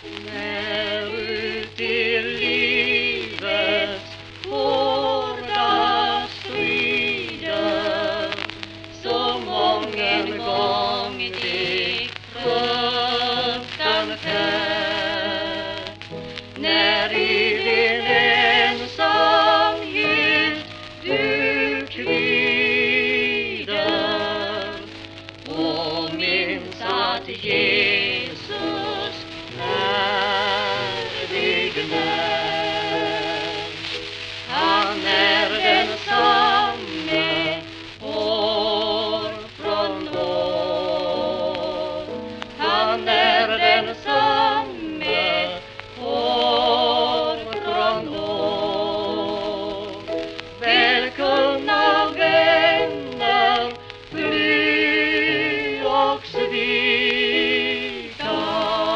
När ut i livets hårda strider så mången gång gick fruktan färd. När i din ensamhet du kvider och minns att Jesus är dig när. Han är densamme år från år. Han är densamme år från år. Välkomna vänner, fly och svika,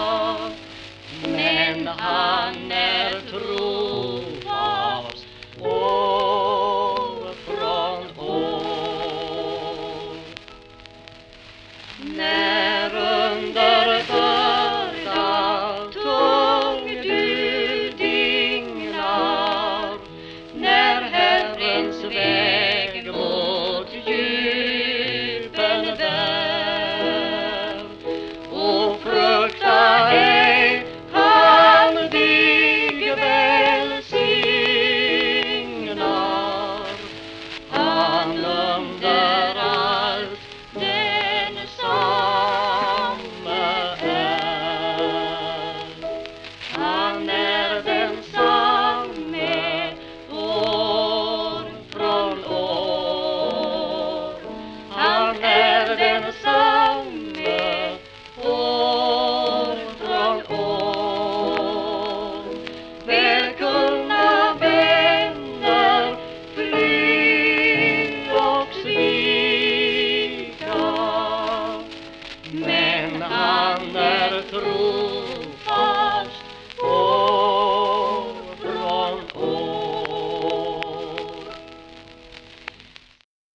men han är trofast år från år. När under börda tung du dignar, när Herrens väg mot djupen bär, och frukta ej, han dig välsignar. Han under allt densamme är. Han är densamme år från år. Han är densamme år från år. Välkomna vänner, fly och svika, men han är trofast